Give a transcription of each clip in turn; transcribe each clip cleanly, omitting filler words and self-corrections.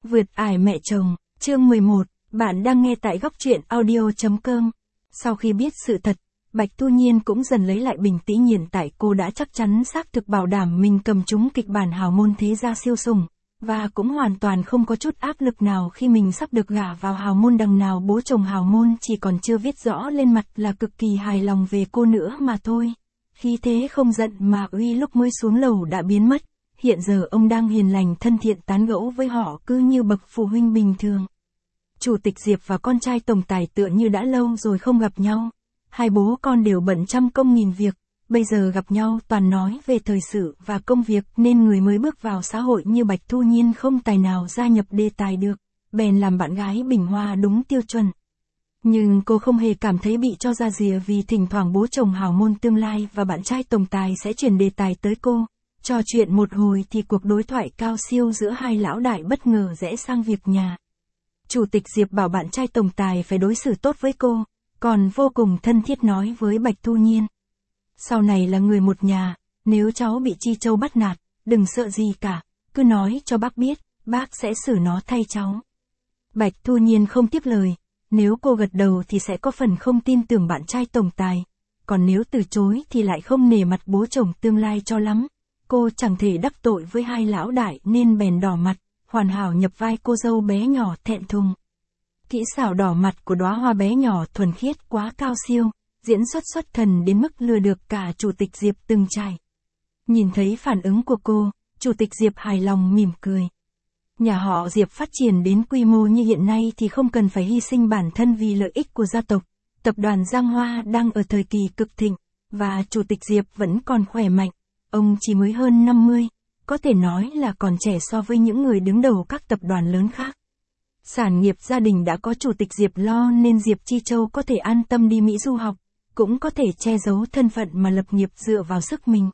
Vượt ải mẹ chồng, chương 11, bạn đang nghe tại góc truyện audio.com. Sau khi biết sự thật, Bạch Thu Nhiên cũng dần lấy lại bình tĩnh, hiện tại cô đã chắc chắn xác thực bảo đảm mình cầm trúng kịch bản hào môn thế gia siêu sủng, và cũng hoàn toàn không có chút áp lực nào khi mình sắp được gả vào hào môn. Đằng nào bố chồng hào môn chỉ còn chưa viết rõ lên mặt là cực kỳ hài lòng về cô nữa mà thôi. Khí thế không giận mà uy lúc mới xuống lầu đã biến mất. Hiện giờ ông đang hiền lành thân thiện tán gẫu với họ cứ như bậc phụ huynh bình thường. Chủ tịch Diệp và con trai tổng tài tựa như đã lâu rồi không gặp nhau. Hai bố con đều bận trăm công nghìn việc, bây giờ gặp nhau toàn nói về thời sự và công việc, nên người mới bước vào xã hội như Bạch Thu Nhiên không tài nào gia nhập đề tài được, bèn làm bạn gái bình hoa đúng tiêu chuẩn. Nhưng cô không hề cảm thấy bị cho ra rìa vì thỉnh thoảng bố chồng hào môn tương lai và bạn trai tổng tài sẽ chuyển đề tài tới cô. Trò chuyện một hồi thì cuộc đối thoại cao siêu giữa hai lão đại bất ngờ rẽ sang việc nhà. Chủ tịch Diệp bảo bạn trai tổng tài phải đối xử tốt với cô, còn vô cùng thân thiết nói với Bạch Thu Nhiên. Sau này là người một nhà, nếu cháu bị Chi Châu bắt nạt, đừng sợ gì cả, cứ nói cho bác biết, bác sẽ xử nó thay cháu. Bạch Thu Nhiên không tiếp lời, nếu cô gật đầu thì sẽ có phần không tin tưởng bạn trai tổng tài, còn nếu từ chối thì lại không nể mặt bố chồng tương lai cho lắm. Cô chẳng thể đắc tội với hai lão đại nên bèn đỏ mặt, hoàn hảo nhập vai cô dâu bé nhỏ thẹn thùng. Kỹ xảo đỏ mặt của đóa hoa bé nhỏ thuần khiết quá cao siêu, diễn xuất thần đến mức lừa được cả chủ tịch Diệp từng trải. Nhìn thấy phản ứng của cô, chủ tịch Diệp hài lòng mỉm cười. Nhà họ Diệp phát triển đến quy mô như hiện nay thì không cần phải hy sinh bản thân vì lợi ích của gia tộc. Tập đoàn Giang Hoa đang ở thời kỳ cực thịnh, và chủ tịch Diệp vẫn còn khỏe mạnh. Ông chỉ mới hơn 50, có thể nói là còn trẻ so với những người đứng đầu các tập đoàn lớn khác. Sản nghiệp gia đình đã có chủ tịch Diệp lo nên Diệp Chi Châu có thể an tâm đi Mỹ du học, cũng có thể che giấu thân phận mà lập nghiệp dựa vào sức mình.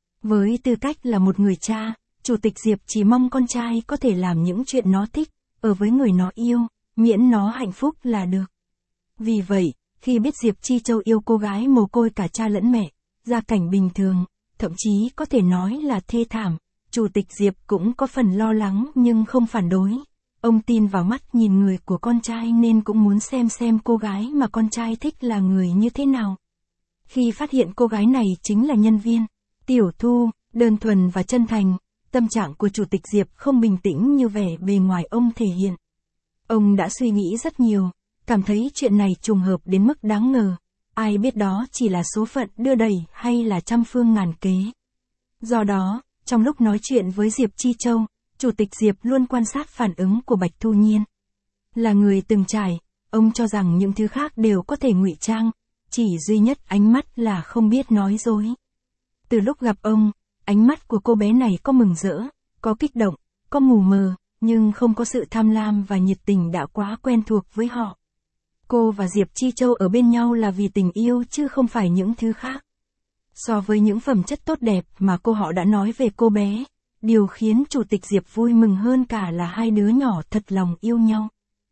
Với tư cách là một người cha, chủ tịch Diệp chỉ mong con trai có thể làm những chuyện nó thích, ở với người nó yêu, miễn nó hạnh phúc là được. Vì vậy, khi biết Diệp Chi Châu yêu cô gái mồ côi cả cha lẫn mẹ, gia cảnh bình thường, thậm chí có thể nói là thê thảm, chủ tịch Diệp cũng có phần lo lắng nhưng không phản đối. Ông tin vào mắt nhìn người của con trai nên cũng muốn xem cô gái mà con trai thích là người như thế nào. Khi phát hiện cô gái này chính là nhân viên, tiểu thu, đơn thuần và chân thành, tâm trạng của chủ tịch Diệp không bình tĩnh như vẻ bề ngoài ông thể hiện. Ông đã suy nghĩ rất nhiều, cảm thấy chuyện này trùng hợp đến mức đáng ngờ. Ai biết đó chỉ là số phận đưa đẩy hay là trăm phương ngàn kế. Do đó, trong lúc nói chuyện với Diệp Chi Châu, chủ tịch Diệp luôn quan sát phản ứng của Bạch Thu Nhiên. Là người từng trải, ông cho rằng những thứ khác đều có thể ngụy trang, chỉ duy nhất ánh mắt là không biết nói dối. Từ lúc gặp ông, ánh mắt của cô bé này có mừng rỡ, có kích động, có mù mờ, nhưng không có sự tham lam và nhiệt tình đã quá quen thuộc với họ. Cô và Diệp Chi Châu ở bên nhau là vì tình yêu chứ không phải những thứ khác. So với những phẩm chất tốt đẹp mà họ đã nói về cô bé, điều khiến chủ tịch Diệp vui mừng hơn cả là hai đứa nhỏ thật lòng yêu nhau.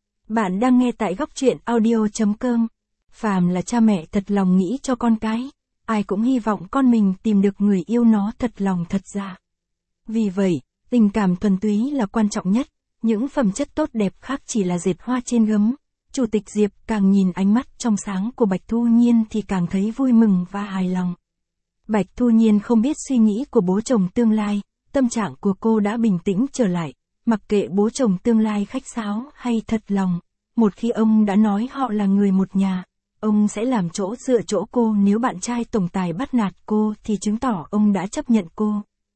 Bạn đang nghe tại góc truyện audio.com. Phàm là cha mẹ thật lòng nghĩ cho con cái, ai cũng hy vọng con mình tìm được người yêu nó thật lòng thật dạ. Vì vậy, tình cảm thuần túy là quan trọng nhất, những phẩm chất tốt đẹp khác chỉ là dệt hoa trên gấm. Chủ tịch Diệp càng nhìn ánh mắt trong sáng của Bạch Thu Nhiên thì càng thấy vui mừng và hài lòng. Bạch Thu Nhiên không biết suy nghĩ của bố chồng tương lai, tâm trạng của cô đã bình tĩnh trở lại, mặc kệ bố chồng tương lai khách sáo hay thật lòng. Một khi ông đã nói họ là người một nhà, ông sẽ làm chỗ dựa chỗ cô. Nếu bạn trai tổng tài bắt nạt cô thì chứng tỏ ông đã chấp nhận cô.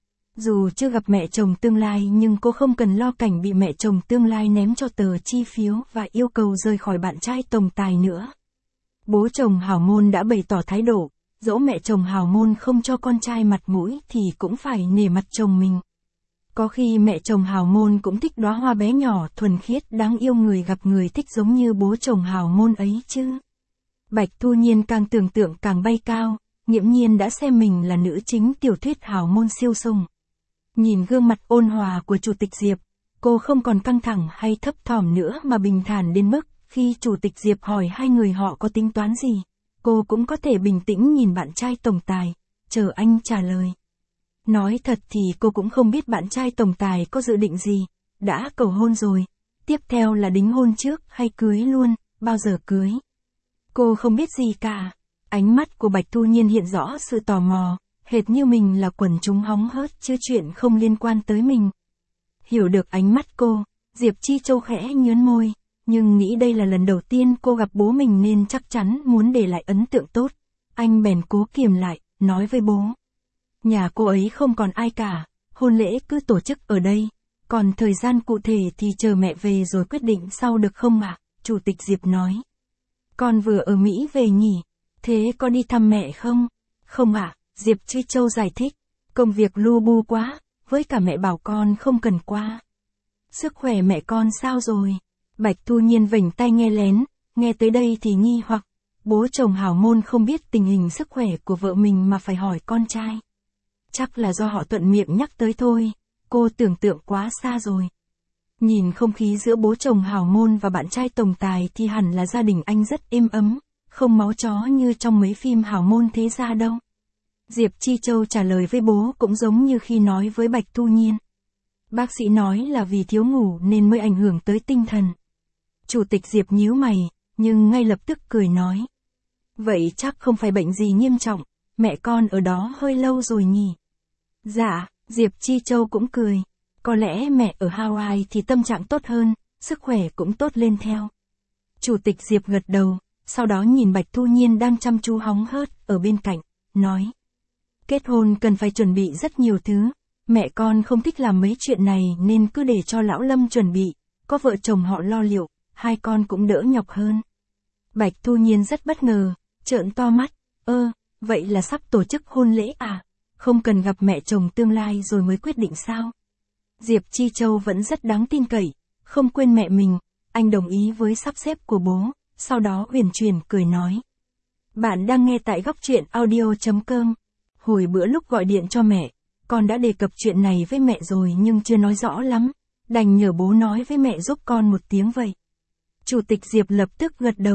Dù chưa gặp mẹ chồng tương lai nhưng cô không cần lo cảnh bị mẹ chồng tương lai ném cho tờ chi phiếu và yêu cầu rời khỏi bạn trai tổng tài nữa. Bố chồng hào môn đã bày tỏ thái độ, dẫu mẹ chồng hào môn không cho con trai mặt mũi thì cũng phải nể mặt chồng mình. Có khi mẹ chồng hào môn cũng thích đóa hoa bé nhỏ thuần khiết đáng yêu, người gặp người thích giống như bố chồng hào môn ấy chứ. Bạch Thu Nhiên càng tưởng tượng càng bay cao, nghiễm nhiên đã xem mình là nữ chính tiểu thuyết hào môn siêu sủng. Nhìn gương mặt ôn hòa của chủ tịch Diệp, cô không còn căng thẳng hay thấp thỏm nữa mà bình thản đến mức khi chủ tịch Diệp hỏi hai người họ có tính toán gì, cô cũng có thể bình tĩnh nhìn bạn trai tổng tài, chờ anh trả lời. Nói thật thì cô cũng không biết bạn trai tổng tài có dự định gì, đã cầu hôn rồi. Tiếp theo là đính hôn trước hay cưới luôn, bao giờ cưới? Cô không biết gì cả. Ánh mắt của Bạch Thu Nhiên hiện rõ sự tò mò, hệt như mình là quần chúng hóng hớt chứ chuyện không liên quan tới mình. Hiểu được ánh mắt cô, Diệp Chi Châu khẽ nhớn môi, nhưng nghĩ đây là lần đầu tiên cô gặp bố mình nên chắc chắn muốn để lại ấn tượng tốt. Anh bèn cố kiềm lại, nói với bố. Nhà cô ấy không còn ai cả, hôn lễ cứ tổ chức ở đây, còn thời gian cụ thể thì chờ mẹ về rồi quyết định sau được không ạ? Chủ tịch Diệp nói. Con vừa ở Mỹ về nhỉ, thế có đi thăm mẹ không? Không ạ, Diệp Chi Châu giải thích, công việc lu bu quá, với cả mẹ bảo con không cần qua. Sức khỏe mẹ con sao rồi? Bạch Thu Nhiên vểnh tai nghe lén, nghe tới đây thì nghi hoặc, bố chồng hảo môn không biết tình hình sức khỏe của vợ mình mà phải hỏi con trai. Chắc là do họ thuận miệng nhắc tới thôi, cô tưởng tượng quá xa rồi. Nhìn không khí giữa bố chồng hảo môn và bạn trai tổng tài thì hẳn là gia đình anh rất êm ấm, không máu chó như trong mấy phim hảo môn thế gia đâu. Diệp Chi Châu trả lời với bố cũng giống như khi nói với Bạch Thu Nhiên. Bác sĩ nói là vì thiếu ngủ nên mới ảnh hưởng tới tinh thần. Chủ tịch Diệp nhíu mày, nhưng ngay lập tức cười nói. Vậy chắc không phải bệnh gì nghiêm trọng, mẹ con ở đó hơi lâu rồi nhỉ? Dạ, Diệp Chi Châu cũng cười. Có lẽ mẹ ở Hawaii thì tâm trạng tốt hơn, sức khỏe cũng tốt lên theo. Chủ tịch Diệp gật đầu, sau đó nhìn Bạch Thu Nhiên đang chăm chú hóng hớt ở bên cạnh, nói. Kết hôn cần phải chuẩn bị rất nhiều thứ, mẹ con không thích làm mấy chuyện này nên cứ để cho lão Lâm chuẩn bị, có vợ chồng họ lo liệu, hai con cũng đỡ nhọc hơn. Bạch Thu Nhiên rất bất ngờ, trợn to mắt, vậy là sắp tổ chức hôn lễ à? Không cần gặp mẹ chồng tương lai rồi mới quyết định sao? Diệp Chi Châu vẫn rất đáng tin cậy, không quên mẹ mình, anh đồng ý với sắp xếp của bố, sau đó uyển chuyển cười nói. Bạn đang nghe tại góc truyện audio.com. Hồi bữa lúc gọi điện cho mẹ, con đã đề cập chuyện này với mẹ rồi nhưng chưa nói rõ lắm, đành nhờ bố nói với mẹ giúp con một tiếng vậy. Chủ tịch Diệp lập tức gật đầu,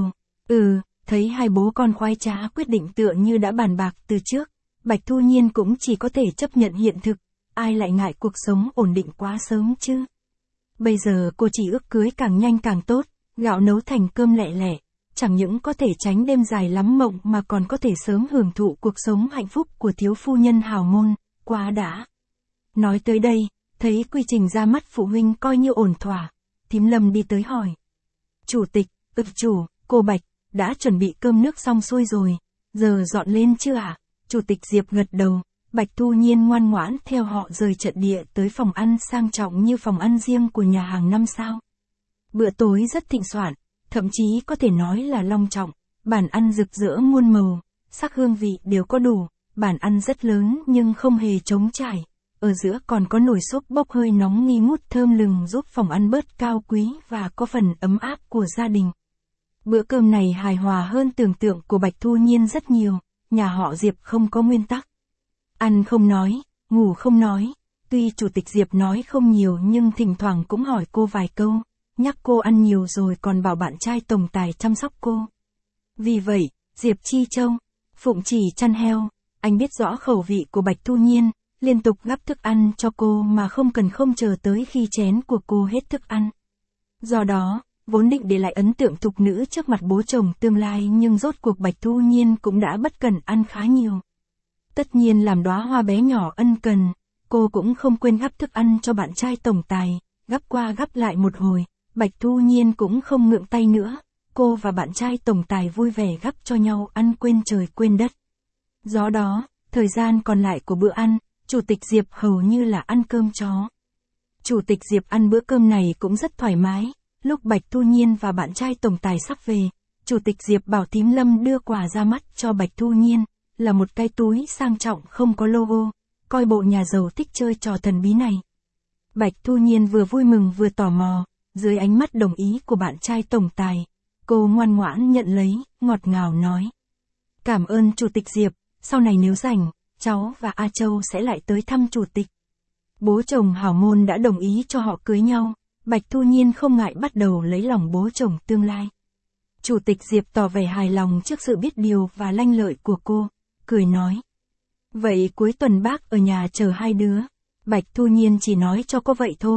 thấy hai bố con khoái trá quyết định tựa như đã bàn bạc từ trước, Bạch Thu Nhiên cũng chỉ có thể chấp nhận hiện thực, ai lại ngại cuộc sống ổn định quá sớm chứ. Bây giờ cô chỉ ước cưới càng nhanh càng tốt, gạo nấu thành cơm lẹ lẹ, chẳng những có thể tránh đêm dài lắm mộng mà còn có thể sớm hưởng thụ cuộc sống hạnh phúc của thiếu phu nhân hào môn, quá đã. Nói tới đây, thấy quy trình ra mắt phụ huynh coi như ổn thỏa, thím Lâm đi tới hỏi. Chủ tịch, chủ, cô Bạch, đã chuẩn bị cơm nước xong xuôi rồi, giờ dọn lên chưa ạ? Chủ tịch Diệp gật đầu, Bạch Thu Nhiên ngoan ngoãn theo họ rời trận địa tới phòng ăn sang trọng như phòng ăn riêng của nhà hàng 5 sao. Bữa tối rất thịnh soạn, thậm chí có thể nói là long trọng, bàn ăn rực rỡ muôn màu, sắc hương vị đều có đủ, bàn ăn rất lớn nhưng không hề trống trải, ở giữa còn có nồi súp bốc hơi nóng nghi ngút thơm lừng giúp phòng ăn bớt cao quý và có phần ấm áp của gia đình. Bữa cơm này hài hòa hơn tưởng tượng của Bạch Thu Nhiên rất nhiều, nhà họ Diệp không có nguyên tắc. Ăn không nói, ngủ không nói, tuy chủ tịch Diệp nói không nhiều nhưng thỉnh thoảng cũng hỏi cô vài câu, nhắc cô ăn nhiều rồi còn bảo bạn trai tổng tài chăm sóc cô. Vì vậy, Diệp Chi Châu, phụng chỉ chăn heo, anh biết rõ khẩu vị của Bạch Thu Nhiên, liên tục gắp thức ăn cho cô mà không chờ tới khi chén của cô hết thức ăn. Do đó, vốn định để lại ấn tượng thục nữ trước mặt bố chồng tương lai nhưng rốt cuộc Bạch Thu Nhiên cũng đã bất cần ăn khá nhiều. Tất nhiên làm đóa hoa bé nhỏ ân cần, cô cũng không quên gắp thức ăn cho bạn trai tổng tài, gắp qua gắp lại một hồi, Bạch Thu Nhiên cũng không ngượng tay nữa, cô và bạn trai tổng tài vui vẻ gắp cho nhau ăn quên trời quên đất. Do đó, thời gian còn lại của bữa ăn, Chủ tịch Diệp hầu như là ăn cơm chó. Chủ tịch Diệp ăn bữa cơm này cũng rất thoải mái, lúc Bạch Thu Nhiên và bạn trai tổng tài sắp về, Chủ tịch Diệp bảo thím Lâm đưa quà ra mắt cho Bạch Thu Nhiên, là một cái túi sang trọng không có logo, coi bộ nhà giàu thích chơi trò thần bí này. Bạch Thu Nhiên vừa vui mừng vừa tò mò, dưới ánh mắt đồng ý của bạn trai tổng tài, cô ngoan ngoãn nhận lấy, ngọt ngào nói. Cảm ơn Chủ tịch Diệp, sau này nếu rảnh, cháu và A Châu sẽ lại tới thăm Chủ tịch. Bố chồng hảo môn đã đồng ý cho họ cưới nhau, Bạch Thu Nhiên không ngại bắt đầu lấy lòng bố chồng tương lai. Chủ tịch Diệp tỏ vẻ hài lòng trước sự biết điều và lanh lợi của cô, cười nói. Vậy cuối tuần bác ở nhà chờ hai đứa. Bạch Thu Nhiên chỉ nói cho cô vậy thôi,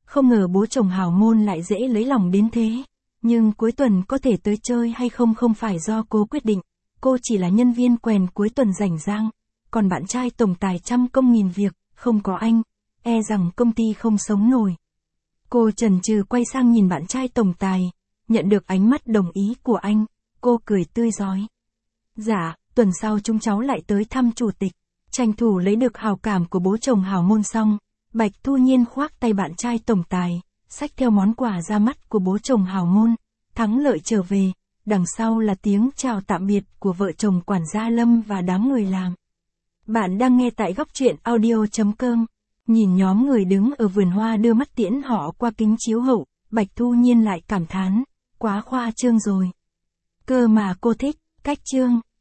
Không ngờ bố chồng hào môn lại dễ lấy lòng đến thế. Nhưng cuối tuần có thể tới chơi hay không không phải do cô quyết định. Cô chỉ là nhân viên quèn cuối tuần rảnh rang. Còn bạn trai tổng tài trăm công nghìn việc, không có anh, e rằng công ty không sống nổi. Cô chần chừ quay sang nhìn bạn trai tổng tài, nhận được ánh mắt đồng ý của anh, cô cười tươi rói. Dạ, tuần sau chúng cháu lại tới thăm chủ tịch. Tranh thủ lấy được hào cảm của bố chồng hào môn xong, Bạch Thu Nhiên khoác tay bạn trai tổng tài, xách theo món quà ra mắt của bố chồng hào môn, thắng lợi trở về, đằng sau là tiếng chào tạm biệt của vợ chồng quản gia Lâm và đám người làm. Bạn đang nghe tại góc truyện audio.com. Nhìn nhóm người đứng ở vườn hoa đưa mắt tiễn họ qua kính chiếu hậu, Bạch Thu Nhiên lại cảm thán, quá khoa trương rồi. Cơ mà cô thích, cách trương.